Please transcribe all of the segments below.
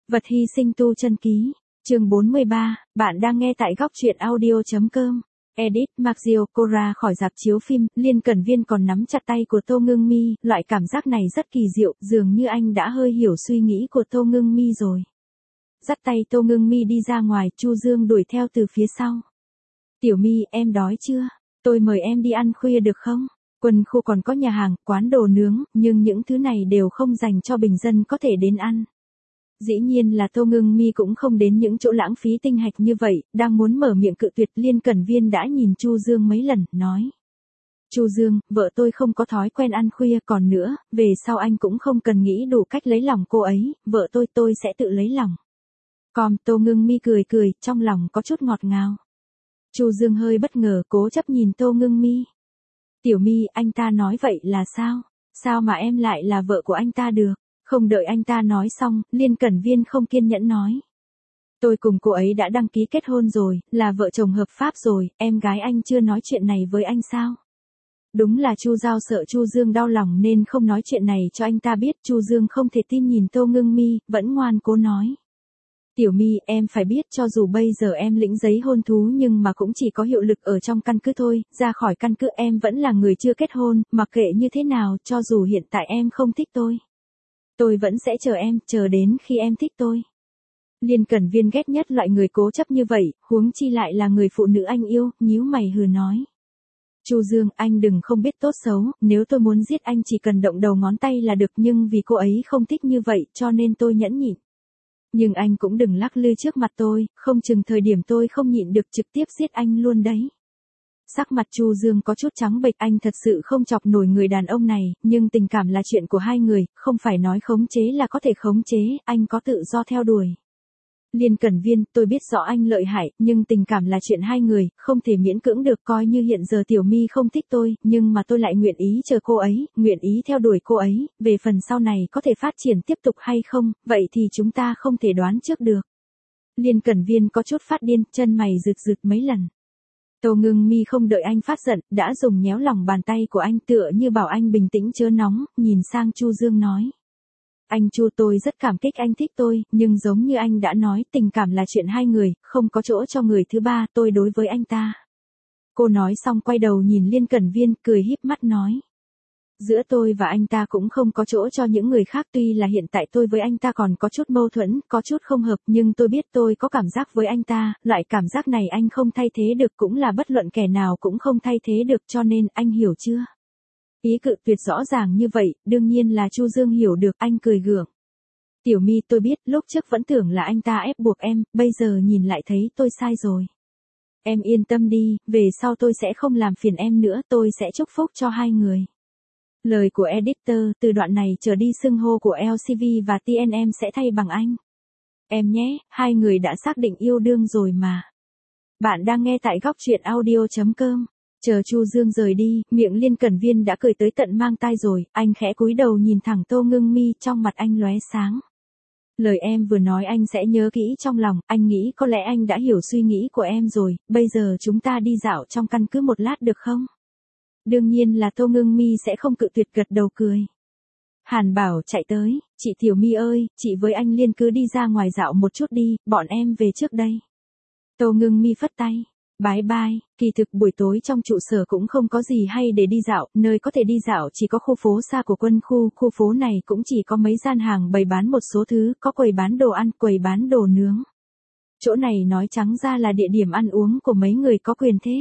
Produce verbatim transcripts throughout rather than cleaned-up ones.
Vật hy sinh tu chân ký, chương bốn mươi ba, bạn đang nghe tại góc truyện audio.com. Edit, Maxio Cora khỏi rạp chiếu phim, Liên Cẩn Viên còn nắm chặt tay của Tô Ngưng Mi, loại cảm giác này rất kỳ diệu, dường như anh đã hơi hiểu suy nghĩ của Tô Ngưng Mi rồi. Dắt tay Tô Ngưng Mi đi ra ngoài, Chu Dương đuổi theo từ phía sau. Tiểu Mi, em đói chưa? Tôi mời em đi ăn khuya được không? Quân khu còn có nhà hàng, quán đồ nướng, nhưng những thứ này đều không dành cho bình dân có thể đến ăn. Dĩ nhiên là Tô Ngưng Mi cũng không đến những chỗ lãng phí tinh hạch như vậy, đang muốn mở miệng cự tuyệt, Liên Cẩn Viên đã nhìn Chu Dương mấy lần, nói. Chu Dương, vợ tôi không có thói quen ăn khuya, còn nữa, về sau anh cũng không cần nghĩ đủ cách lấy lòng cô ấy, vợ tôi tôi sẽ tự lấy lòng. Còn Tô Ngưng Mi cười cười, trong lòng có chút ngọt ngào. Chu Dương hơi bất ngờ, cố chấp nhìn Tô Ngưng Mi. Tiểu Mi, anh ta nói vậy là sao? Sao mà em lại là vợ của anh ta được? Không đợi anh ta nói xong, Liên Cẩn Viên không kiên nhẫn nói. Tôi cùng cô ấy đã đăng ký kết hôn rồi, là vợ chồng hợp pháp rồi, em gái anh chưa nói chuyện này với anh sao? Đúng là Chu Giao sợ Chu Dương đau lòng nên không nói chuyện này cho anh ta biết. Chu Dương không thể tin nhìn Tô Ngưng Mi, vẫn ngoan cố nói. Tiểu Mi, em phải biết cho dù bây giờ em lĩnh giấy hôn thú nhưng mà cũng chỉ có hiệu lực ở trong căn cứ thôi, ra khỏi căn cứ em vẫn là người chưa kết hôn, mặc kệ như thế nào, cho dù hiện tại em không thích tôi. Tôi vẫn sẽ chờ em, chờ đến khi em thích tôi. Liên Cẩn Viên ghét nhất loại người cố chấp như vậy, huống chi lại là người phụ nữ anh yêu, nhíu mày hừ nói. Chu Dương, anh đừng không biết tốt xấu, nếu tôi muốn giết anh chỉ cần động đầu ngón tay là được, nhưng vì cô ấy không thích như vậy cho nên tôi nhẫn nhịn. Nhưng anh cũng đừng lắc lư trước mặt tôi, không chừng thời điểm tôi không nhịn được trực tiếp giết anh luôn đấy. Sắc mặt Chu Dương có chút trắng bệch, anh thật sự không chọc nổi người đàn ông này, nhưng tình cảm là chuyện của hai người, không phải nói khống chế là có thể khống chế, anh có tự do theo đuổi. Liên Cẩn Viên, tôi biết rõ anh lợi hại, nhưng tình cảm là chuyện hai người, không thể miễn cưỡng được, coi như hiện giờ Tiểu Mi không thích tôi, nhưng mà tôi lại nguyện ý chờ cô ấy, nguyện ý theo đuổi cô ấy, về phần sau này có thể phát triển tiếp tục hay không, vậy thì chúng ta không thể đoán trước được. Liên Cẩn Viên có chút phát điên, chân mày rực rực mấy lần. Tô Ngưng Mi không đợi anh phát giận, đã dùng nhéo lòng bàn tay của anh tựa như bảo anh bình tĩnh chớ nóng, nhìn sang Chu Dương nói. Anh Chu, tôi rất cảm kích anh thích tôi, nhưng giống như anh đã nói, tình cảm là chuyện hai người, không có chỗ cho người thứ ba, tôi đối với anh ta. Cô nói xong quay đầu nhìn Liên Cẩn Viên, cười híp mắt nói. Giữa tôi và anh ta cũng không có chỗ cho những người khác, tuy là hiện tại tôi với anh ta còn có chút mâu thuẫn, có chút không hợp, nhưng tôi biết tôi có cảm giác với anh ta, loại cảm giác này anh không thay thế được, cũng là bất luận kẻ nào cũng không thay thế được, cho nên anh hiểu chưa? Ý cự tuyệt rõ ràng như vậy, đương nhiên là Chu Dương hiểu được, anh cười gượng. Tiểu Mi, tôi biết, lúc trước vẫn tưởng là anh ta ép buộc em, bây giờ nhìn lại thấy tôi sai rồi. Em yên tâm đi, về sau tôi sẽ không làm phiền em nữa, tôi sẽ chúc phúc cho hai người. Lời của editor, từ đoạn này trở đi xưng hô của lờ xê vê và tê en em sẽ thay bằng anh. Em nhé, hai người đã xác định yêu đương rồi mà. Bạn đang nghe tại góc truyện audio.com. Chờ Chu Dương rời đi, miệng Liên Cẩn Viên đã cười tới tận mang tai rồi, anh khẽ cúi đầu nhìn thẳng Tô Ngưng Mi, trong mặt anh lóe sáng. Lời em vừa nói anh sẽ nhớ kỹ trong lòng, anh nghĩ có lẽ anh đã hiểu suy nghĩ của em rồi, bây giờ chúng ta đi dạo trong căn cứ một lát được không? Đương nhiên là Tô Ngưng Mi sẽ không cự tuyệt, gật đầu cười. Hàn Bảo chạy tới, chị Tiểu Mi ơi, chị với anh Liên cứ đi ra ngoài dạo một chút đi, bọn em về trước đây. Tô Ngưng Mi phất tay. Bye bye, kỳ thực buổi tối trong trụ sở cũng không có gì hay để đi dạo, nơi có thể đi dạo chỉ có khu phố xa của quân khu, khu phố này cũng chỉ có mấy gian hàng bày bán một số thứ, có quầy bán đồ ăn, quầy bán đồ nướng. Chỗ này nói trắng ra là địa điểm ăn uống của mấy người có quyền thế.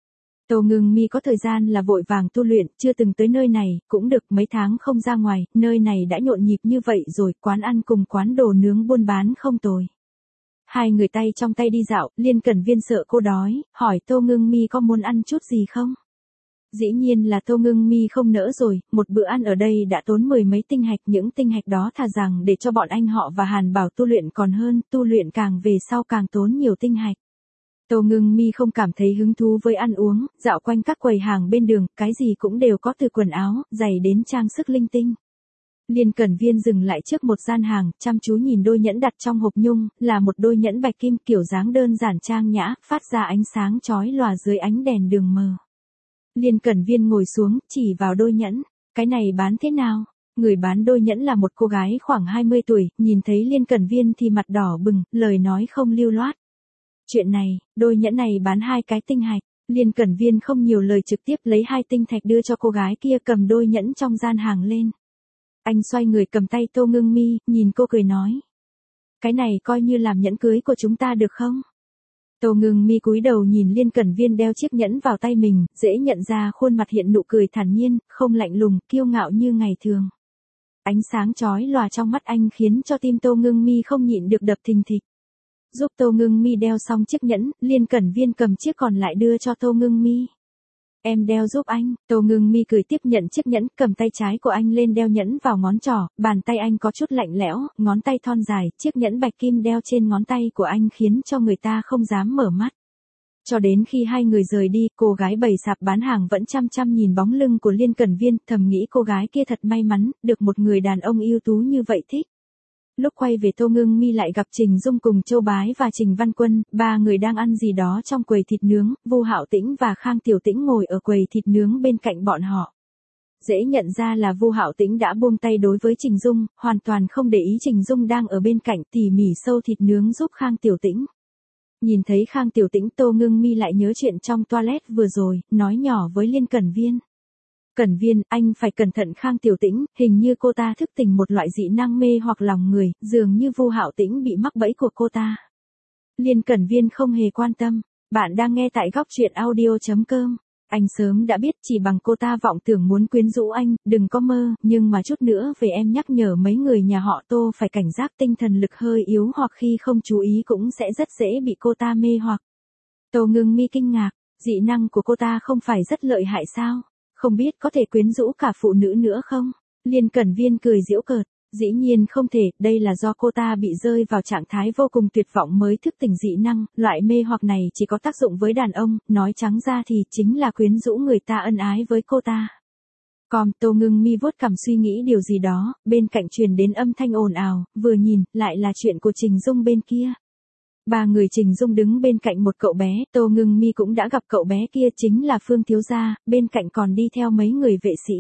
Tô Ngưng Mi có thời gian là vội vàng tu luyện, chưa từng tới nơi này, cũng được mấy tháng không ra ngoài, nơi này đã nhộn nhịp như vậy rồi, quán ăn cùng quán đồ nướng buôn bán không tồi. Hai người tay trong tay đi dạo, Liên Cẩn Viên sợ cô đói, hỏi Tô Ngưng Mi có muốn ăn chút gì không? Dĩ nhiên là Tô Ngưng Mi không nỡ rồi, một bữa ăn ở đây đã tốn mười mấy tinh hạch, những tinh hạch đó thà rằng để cho bọn anh họ và Hàn Bảo tu luyện còn hơn, tu luyện càng về sau càng tốn nhiều tinh hạch. Tô Ngưng Mi không cảm thấy hứng thú với ăn uống, dạo quanh các quầy hàng bên đường, cái gì cũng đều có, từ quần áo, giày đến trang sức linh tinh. Liên Cẩn Viên dừng lại trước một gian hàng, chăm chú nhìn đôi nhẫn đặt trong hộp nhung, là một đôi nhẫn bạch kim kiểu dáng đơn giản trang nhã, phát ra ánh sáng chói lòa dưới ánh đèn đường mờ. Liên Cẩn Viên ngồi xuống, chỉ vào đôi nhẫn, cái này bán thế nào? Người bán đôi nhẫn là một cô gái khoảng hai mươi tuổi, nhìn thấy Liên Cẩn Viên thì mặt đỏ bừng, lời nói không lưu loát. Chuyện này, đôi nhẫn này bán hai cái tinh hạch. Liên Cẩn Viên không nhiều lời trực tiếp lấy hai tinh thạch đưa cho cô gái kia cầm đôi nhẫn trong gian hàng lên. Anh xoay người cầm tay Tô Ngưng Mi, nhìn cô cười nói. Cái này coi như làm nhẫn cưới của chúng ta được không? Tô Ngưng Mi cúi đầu nhìn Liên Cẩn Viên đeo chiếc nhẫn vào tay mình, dễ nhận ra khuôn mặt hiện nụ cười thản nhiên, không lạnh lùng, kiêu ngạo như ngày thường. Ánh sáng chói lòa trong mắt anh khiến cho tim Tô Ngưng Mi không nhịn được đập thình thịch. Giúp Tô Ngưng Mi đeo xong chiếc nhẫn, Liên Cẩn Viên cầm chiếc còn lại đưa cho Tô Ngưng Mi. Em đeo giúp anh. Tô Ngưng Mi cười tiếp nhận chiếc nhẫn, cầm tay trái của anh lên đeo nhẫn vào ngón trỏ, bàn tay anh có chút lạnh lẽo, ngón tay thon dài, chiếc nhẫn bạch kim đeo trên ngón tay của anh khiến cho người ta không dám mở mắt. Cho đến khi hai người rời đi, cô gái bày sạp bán hàng vẫn chăm chăm nhìn bóng lưng của Liên Cẩn Viên, thầm nghĩ cô gái kia thật may mắn, được một người đàn ông ưu tú như vậy thích. Lúc quay về Tô Ngưng Mi lại gặp Trình Dung cùng Châu Bái và Trình Văn Quân, ba người đang ăn gì đó trong quầy thịt nướng, Vu Hạo Tĩnh và Khang Tiểu Tĩnh ngồi ở quầy thịt nướng bên cạnh bọn họ. Dễ nhận ra là Vu Hạo Tĩnh đã buông tay đối với Trình Dung, hoàn toàn không để ý Trình Dung đang ở bên cạnh tỉ mỉ sâu thịt nướng giúp Khang Tiểu Tĩnh. Nhìn thấy Khang Tiểu Tĩnh, Tô Ngưng Mi lại nhớ chuyện trong toilet vừa rồi, nói nhỏ với Liên Cẩn Viên. Cẩn Viên, anh phải cẩn thận Khang Tiểu Tĩnh, hình như cô ta thức tỉnh một loại dị năng mê hoặc lòng người, dường như Vu Hạo Tĩnh bị mắc bẫy của cô ta. Liên Cẩn Viên không hề quan tâm. Bạn đang nghe tại góc truyện audio chấm com. Anh sớm đã biết chỉ bằng cô ta vọng tưởng muốn quyến rũ anh, đừng có mơ, nhưng mà chút nữa về em nhắc nhở mấy người nhà họ Tô phải cảnh giác, tinh thần lực hơi yếu hoặc khi không chú ý cũng sẽ rất dễ bị cô ta mê hoặc. Tô Ngưng Mi kinh ngạc, dị năng của cô ta không phải rất lợi hại sao? Không biết có thể quyến rũ cả phụ nữ nữa không? Liên Cẩn Viên cười giễu cợt, dĩ nhiên không thể, đây là do cô ta bị rơi vào trạng thái vô cùng tuyệt vọng mới thức tỉnh dị năng, loại mê hoặc này chỉ có tác dụng với đàn ông, nói trắng ra thì chính là quyến rũ người ta ân ái với cô ta. Còn Tô Ngưng Mi vuốt cằm suy nghĩ điều gì đó, bên cạnh truyền đến âm thanh ồn ào, vừa nhìn, lại là chuyện của Trình Dung bên kia. Ba người Trình Dung đứng bên cạnh một cậu bé, Tô Ngưng Mi cũng đã gặp cậu bé kia chính là Phương thiếu gia, bên cạnh còn đi theo mấy người vệ sĩ.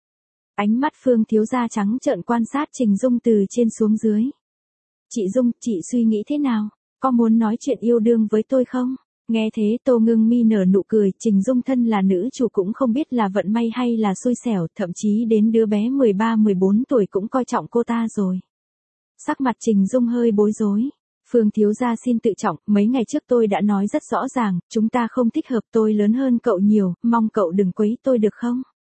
Ánh mắt Phương thiếu gia trắng trợn quan sát Trình Dung từ trên xuống dưới. Chị Dung, chị suy nghĩ thế nào? Có muốn nói chuyện yêu đương với tôi không? Nghe thế Tô Ngưng Mi nở nụ cười, Trình Dung thân là nữ chủ cũng không biết là vận may hay là xui xẻo, thậm chí đến đứa bé mười ba mười bốn tuổi cũng coi trọng cô ta rồi. Sắc mặt Trình Dung hơi bối rối. Phương thiếu gia xin tự trọng, mấy ngày trước tôi đã nói rất rõ ràng, chúng ta không thích hợp, tôi lớn hơn cậu nhiều, mong cậu đừng quấy tôi được không?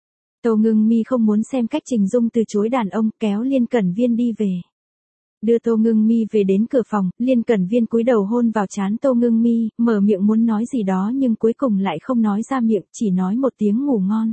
Tô Ngưng Mi không muốn xem cách Trình Dung từ chối đàn ông, kéo Liên Cẩn Viên đi về. Đưa Tô Ngưng Mi về đến cửa phòng, Liên Cẩn Viên cúi đầu hôn vào trán Tô Ngưng Mi, mở miệng muốn nói gì đó nhưng cuối cùng lại không nói ra miệng, chỉ nói một tiếng ngủ ngon.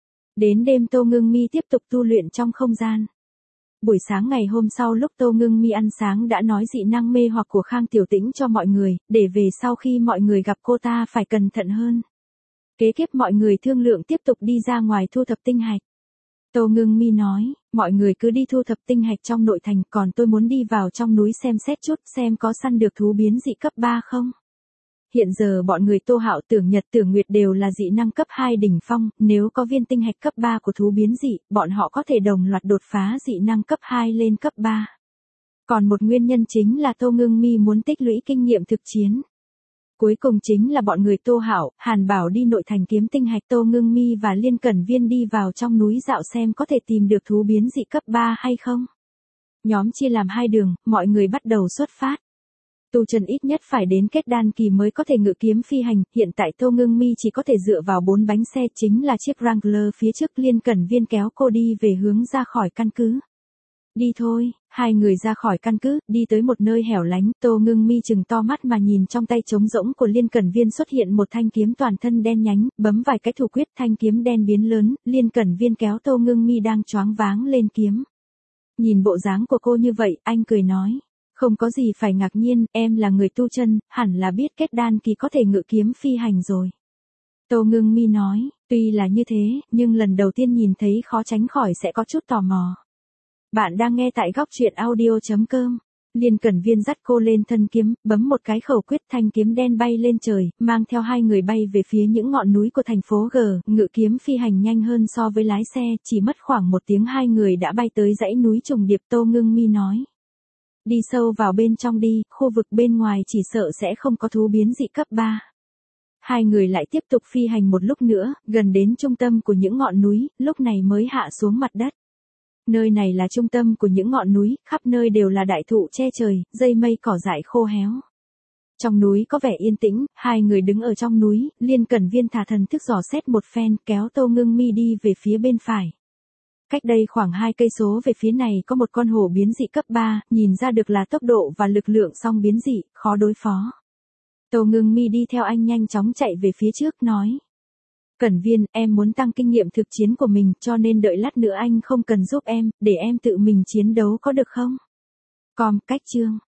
Đến đêm Tô Ngưng Mi tiếp tục tu luyện trong không gian. Buổi sáng ngày hôm sau lúc Tô Ngưng Mi ăn sáng đã nói dị năng mê hoặc của Khang Tiểu Tĩnh cho mọi người, để về sau khi mọi người gặp cô ta phải cẩn thận hơn. Kế tiếp mọi người thương lượng tiếp tục đi ra ngoài thu thập tinh hạch. Tô Ngưng Mi nói, mọi người cứ đi thu thập tinh hạch trong nội thành, còn tôi muốn đi vào trong núi xem xét chút xem có săn được thú biến dị cấp ba không. Hiện giờ bọn người Tô Hạo, Tưởng Nhật, Tưởng Nguyệt đều là dị năng cấp hai đỉnh phong, nếu có viên tinh hạch cấp ba của thú biến dị, bọn họ có thể đồng loạt đột phá dị năng cấp hai lên cấp ba. Còn một nguyên nhân chính là Tô Ngưng Mi muốn tích lũy kinh nghiệm thực chiến. Cuối cùng chính là bọn người Tô Hạo, Hàn Bảo đi nội thành kiếm tinh hạch, Tô Ngưng Mi và Liên Cẩn Viên đi vào trong núi dạo xem có thể tìm được thú biến dị cấp ba hay không. Nhóm chia làm hai đường, mọi người bắt đầu xuất phát. Tu chân ít nhất phải đến kết đan kỳ mới có thể ngự kiếm phi hành, hiện tại Tô Ngưng Mi chỉ có thể dựa vào bốn bánh xe, chính là chiếc Wrangler phía trước. Liên Cẩn Viên kéo cô đi về hướng ra khỏi căn cứ. Đi thôi, hai người ra khỏi căn cứ, đi tới một nơi hẻo lánh, Tô Ngưng Mi chừng to mắt mà nhìn trong tay trống rỗng của Liên Cẩn Viên xuất hiện một thanh kiếm toàn thân đen nhánh, bấm vài cái thủ quyết thanh kiếm đen biến lớn, Liên Cẩn Viên kéo Tô Ngưng Mi đang choáng váng lên kiếm. Nhìn bộ dáng của cô như vậy, anh cười nói. Không có gì phải ngạc nhiên, em là người tu chân, hẳn là biết kết đan kỳ có thể ngự kiếm phi hành rồi. Tô Ngưng Mi nói, tuy là như thế, nhưng lần đầu tiên nhìn thấy khó tránh khỏi sẽ có chút tò mò. Bạn đang nghe tại góc truyện audio chấm com. Liên Cẩn Viên dắt cô lên thân kiếm, bấm một cái khẩu quyết, thanh kiếm đen bay lên trời, mang theo hai người bay về phía những ngọn núi của thành phố G, ngự kiếm phi hành nhanh hơn so với lái xe, chỉ mất khoảng một tiếng hai người đã bay tới dãy núi trùng điệp. Tô Ngưng Mi nói. Đi sâu vào bên trong đi, khu vực bên ngoài chỉ sợ sẽ không có thú biến dị cấp ba. Hai người lại tiếp tục phi hành một lúc nữa, gần đến trung tâm của những ngọn núi, lúc này mới hạ xuống mặt đất. Nơi này là trung tâm của những ngọn núi, khắp nơi đều là đại thụ che trời, dây mây cỏ dại khô héo. Trong núi có vẻ yên tĩnh, hai người đứng ở trong núi, Liên Cẩn Viên thả thần thức dò xét một phen, kéo Tô Ngưng Mi đi về phía bên phải. Cách đây khoảng hai cây số về phía này có một con hổ biến dị cấp ba, nhìn ra được là tốc độ và lực lượng song biến dị, khó đối phó. Tô Ngưng Mi đi theo anh nhanh chóng chạy về phía trước nói. Cẩn Viên, em muốn tăng kinh nghiệm thực chiến của mình, cho nên đợi lát nữa anh không cần giúp em, để em tự mình chiến đấu có được không? Com, cách chương.